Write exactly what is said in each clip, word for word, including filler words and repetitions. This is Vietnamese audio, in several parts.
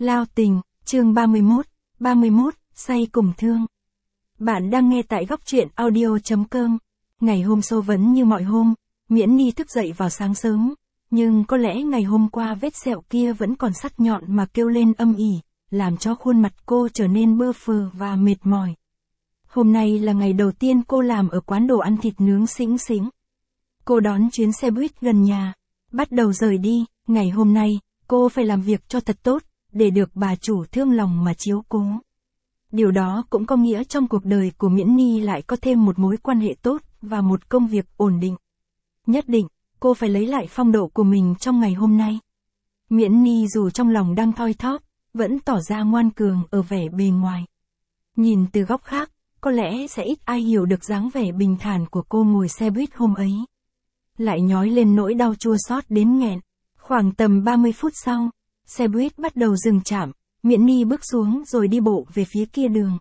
Lao tình, chương ba mươi mốt, ba mươi mốt, say cùng thương. Bạn đang nghe tại góc truyện audio.com. Ngày hôm sau vẫn như mọi hôm, Miễn Ni thức dậy vào sáng sớm, nhưng có lẽ ngày hôm qua vết sẹo kia vẫn còn sắc nhọn mà kêu lên âm ỉ, làm cho khuôn mặt cô trở nên bơ phờ và mệt mỏi. Hôm nay là ngày đầu tiên cô làm ở quán đồ ăn thịt nướng xĩnh xĩnh. Cô đón chuyến xe buýt gần nhà, bắt đầu rời đi. Ngày hôm nay, cô phải làm việc cho thật tốt, để được bà chủ thương lòng mà chiếu cố. Điều đó cũng có nghĩa trong cuộc đời của Miễn Ni lại có thêm một mối quan hệ tốt và một công việc ổn định. Nhất định, cô phải lấy lại phong độ của mình trong ngày hôm nay. Miễn Ni dù trong lòng đang thoi thóp, vẫn tỏ ra ngoan cường ở vẻ bề ngoài. Nhìn từ góc khác, có lẽ sẽ ít ai hiểu được dáng vẻ bình thản của cô ngồi xe buýt hôm ấy. Lại nhói lên nỗi đau chua xót đến nghẹn. Khoảng tầm ba mươi phút sau, xe buýt bắt đầu dừng chạm, Miễn Ni bước xuống rồi đi bộ về phía kia đường.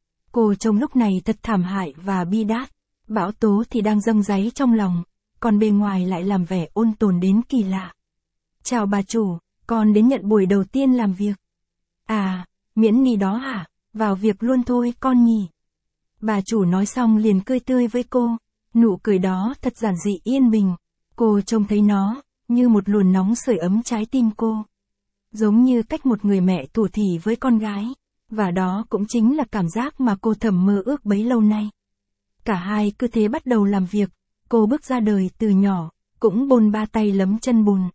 Cô trông lúc này thật thảm hại và bi đát, bão tố thì đang dâng dáy trong lòng, còn bề ngoài lại làm vẻ ôn tồn đến kỳ lạ. Chào bà chủ, con đến nhận buổi đầu tiên làm việc. À, Miễn Ni đó hả, vào việc luôn thôi con nhỉ. Bà chủ nói xong liền cười tươi với cô, nụ cười đó thật giản dị yên bình, cô trông thấy nó như một luồn nóng sưởi ấm trái tim cô. Giống như cách một người mẹ thủ thỉ với con gái, và đó cũng chính là cảm giác mà cô thầm mơ ước bấy lâu nay. Cả hai cứ thế bắt đầu làm việc, cô bước ra đời từ nhỏ, cũng bôn ba tay lấm chân bùn.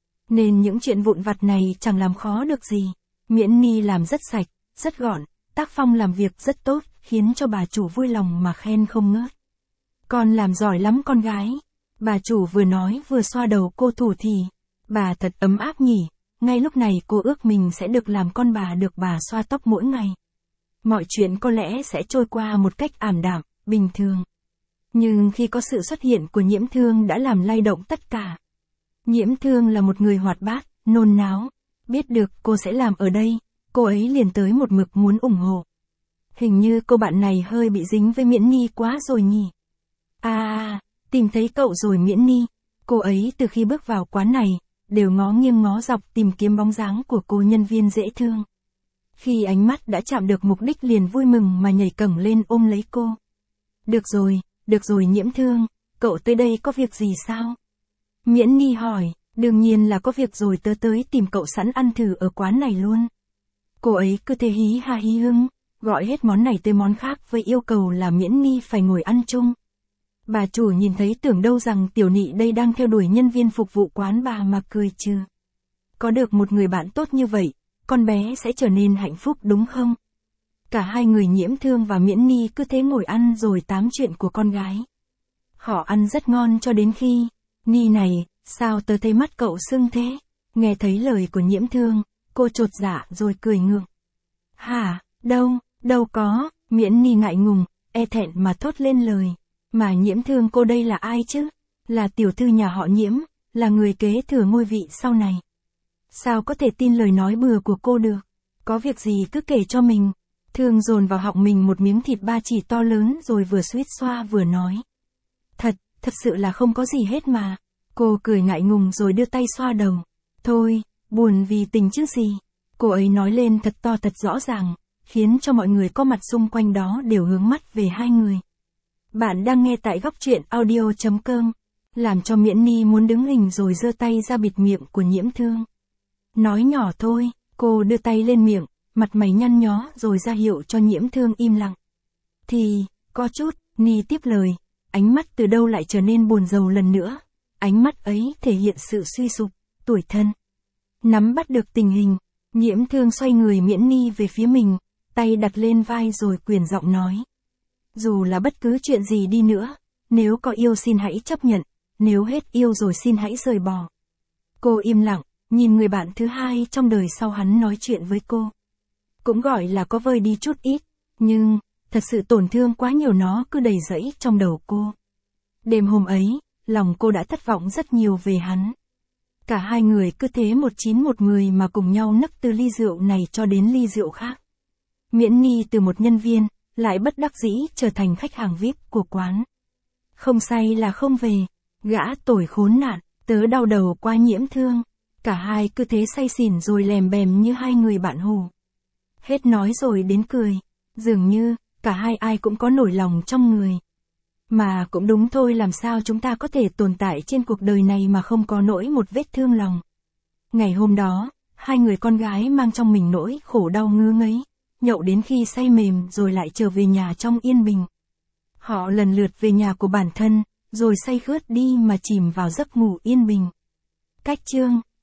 Nên những chuyện vụn vặt này chẳng làm khó được gì. Miễn Ni làm rất sạch, rất gọn, tác phong làm việc rất tốt, khiến cho bà chủ vui lòng mà khen không ngớt. Con làm giỏi lắm con gái. Bà chủ vừa nói vừa xoa đầu cô thủ thỉ. Bà thật ấm áp nhỉ, ngay lúc này cô ước mình sẽ được làm con bà được bà xoa tóc mỗi ngày. Mọi chuyện có lẽ sẽ trôi qua một cách ảm đạm, bình thường. Nhưng khi có sự xuất hiện của Nhiễm Thương đã làm lay động tất cả. Nhiễm Thương là một người hoạt bát, nôn náo. Biết được cô sẽ làm ở đây, cô ấy liền tới một mực muốn ủng hộ. Hình như cô bạn này hơi bị dính với Miễn Ni quá rồi nhỉ. À, tìm thấy cậu rồi Miễn Ni. Cô ấy từ khi bước vào quán này, đều ngó nghiêng ngó dọc tìm kiếm bóng dáng của cô nhân viên dễ thương. Khi ánh mắt đã chạm được mục đích liền vui mừng mà nhảy cẫng lên ôm lấy cô. Được rồi, được rồi Nhiễm Thương, cậu tới đây có việc gì sao? Miễn Ni hỏi, đương nhiên là có việc rồi, tớ tới tìm cậu sẵn ăn thử ở quán này luôn. Cô ấy cứ thế hí ha hí hưng, gọi hết món này tới món khác với yêu cầu là Miễn Ni phải ngồi ăn chung. Bà chủ nhìn thấy tưởng đâu rằng tiểu nị đây đang theo đuổi nhân viên phục vụ quán bà mà cười trừ. Có được một người bạn tốt như vậy, con bé sẽ trở nên hạnh phúc đúng không? Cả hai người Nhiễm Thương và Miễn Ni cứ thế ngồi ăn rồi tám chuyện của con gái. Họ ăn rất ngon cho đến khi, Ni này, sao tớ thấy mắt cậu sưng thế? Nghe thấy lời của Nhiễm Thương, cô chột dạ rồi cười ngượng. Hả, đâu, đâu có, Miễn Ni ngại ngùng, e thẹn mà thốt lên lời. Mà Nhiễm Thương cô đây là ai chứ? Là tiểu thư nhà họ Nhiễm, là người kế thừa ngôi vị sau này. Sao có thể tin lời nói bừa của cô được? Có việc gì cứ kể cho mình. Thương dồn vào họng mình một miếng thịt ba chỉ to lớn rồi vừa suýt xoa vừa nói. Thật, thật sự là không có gì hết mà. Cô cười ngại ngùng rồi đưa tay xoa đầu. Thôi, buồn vì tình chứ gì. Cô ấy nói lên thật to thật rõ ràng, khiến cho mọi người có mặt xung quanh đó đều hướng mắt về hai người. Bạn đang nghe tại góc truyện audio.com, làm cho Miễn Ni muốn đứng hình rồi giơ tay ra bịt miệng của Nhiễm Thương. Nói nhỏ thôi, cô đưa tay lên miệng, mặt mày nhăn nhó rồi ra hiệu cho Nhiễm Thương im lặng. Thì, có chút, Ni tiếp lời, ánh mắt từ đâu lại trở nên buồn rầu lần nữa. Ánh mắt ấy thể hiện sự suy sụp, tủi thân. Nắm bắt được tình hình, Nhiễm Thương xoay người Miễn Ni về phía mình, tay đặt lên vai rồi quyền giọng nói. Dù là bất cứ chuyện gì đi nữa, nếu có yêu xin hãy chấp nhận, nếu hết yêu rồi xin hãy rời bỏ. Cô im lặng, nhìn người bạn thứ hai trong đời sau hắn nói chuyện với cô. Cũng gọi là có vơi đi chút ít, nhưng, thật sự tổn thương quá nhiều nó cứ đầy rẫy trong đầu cô. Đêm hôm ấy, lòng cô đã thất vọng rất nhiều về hắn. Cả hai người cứ thế một chín một người mà cùng nhau nấc từ ly rượu này cho đến ly rượu khác. Miễn Ni từ một nhân viên, lại bất đắc dĩ trở thành khách hàng vi ai pi của quán. Không say là không về, gã tồi khốn nạn, tớ đau đầu qua Nhiễm Thương. Cả hai cứ thế say xỉn rồi lèm bèm như hai người bạn hù. Hết nói rồi đến cười. Dường như, cả hai ai cũng có nỗi lòng trong người. Mà cũng đúng thôi, làm sao chúng ta có thể tồn tại trên cuộc đời này mà không có nỗi một vết thương lòng. Ngày hôm đó, hai người con gái mang trong mình nỗi khổ đau ngứa ngấy, nhậu đến khi say mềm rồi lại trở về nhà trong yên bình. Họ lần lượt về nhà của bản thân, rồi say khướt đi mà chìm vào giấc ngủ yên bình. Cách chương